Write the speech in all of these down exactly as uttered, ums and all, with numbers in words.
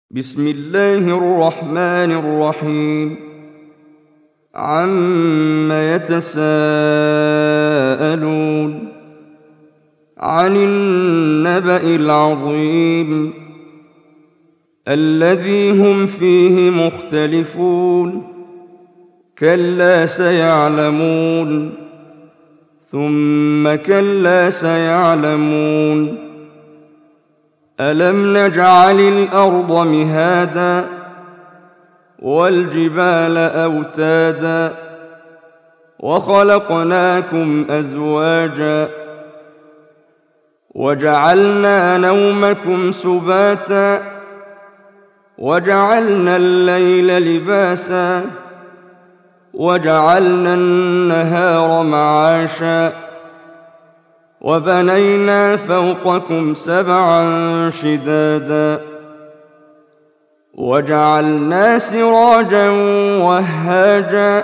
بسم الله الرحمن الرحيم عم يتساءلون عن النبأ العظيم الذي هم فيه مختلفون كلا سيعلمون ثم كلا سيعلمون ألم نجعل الأرض مهادا والجبال أوتادا وخلقناكم أزواجا وجعلنا نومكم سباتا وجعلنا الليل لباسا وجعلنا النهار معاشا وبنينا فوقكم سبعا شدادا وجعلنا سراجا وهاجا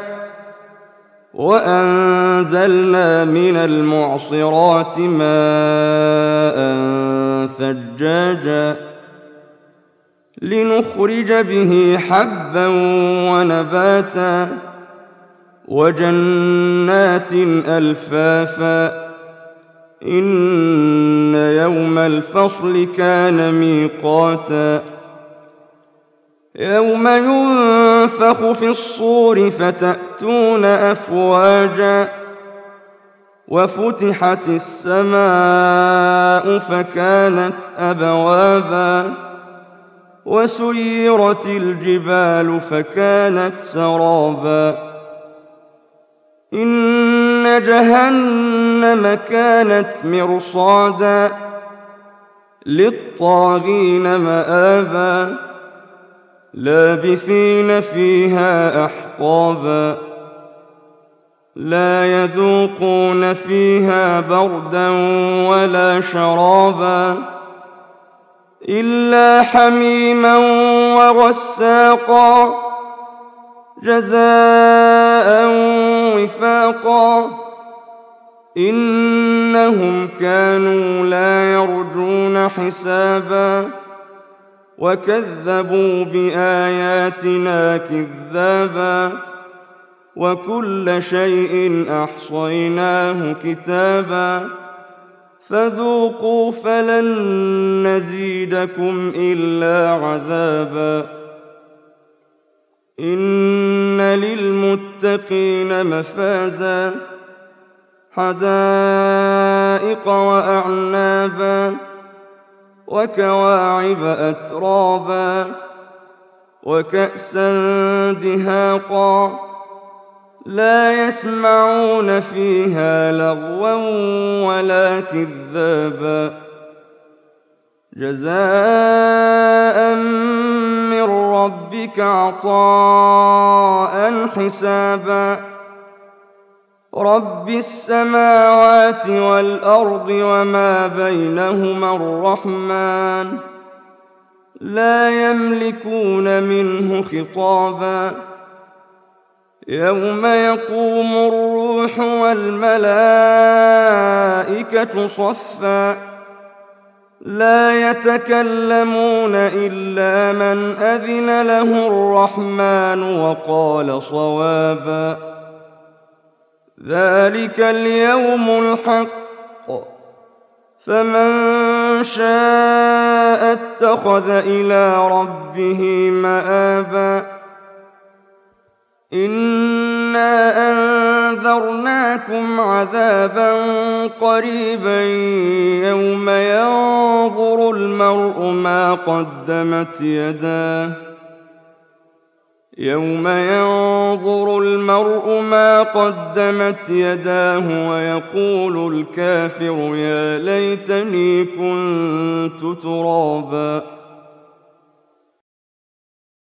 وأنزلنا من المعصرات ماء ثجاجا لنخرج به حبا ونباتا وجنات ألفافا إن يوم الفصل كان ميقاتا يوم ينفخ في الصور فتأتون أفواجا وفتحت السماء فكانت أبوابا وسيرت الجبال فكانت سرابا إن جهنم كانت مرصادا للطاغين مآبا لابثين فيها أحقابا لا يذوقون فيها بردا ولا شرابا إلا حميما وغساقا جزاء وفاقا إنهم كانوا لا يرجون حسابا وكذبوا بآياتنا كذابا وكل شيء أحصيناه كتابا فذوقوا فلن نزيدكم إلا عذابا إن للمتقين مفازا حدائق وأعنابا وكواعب أترابا وكأسا دهاقا لا يسمعون فيها لغوا ولا كذابا جزاء من ربك عطاء حسابا رب السماوات والأرض وما بينهما الرحمن لا يملكون منه خطابا يوم يقوم الروح والملائكة صفا لا يتكلمون إلا من أذن له الرحمن وقال صوابا ذلك اليوم الحق فمن شاء اتخذ إلى ربه مآبا إنا أنذرناكم عذابا قريبا يوم ينظر المرء ما قدمت يداه يوم ينظر المرء ما قدمت يداه ويقول الكافر يا ليتني كنت ترابا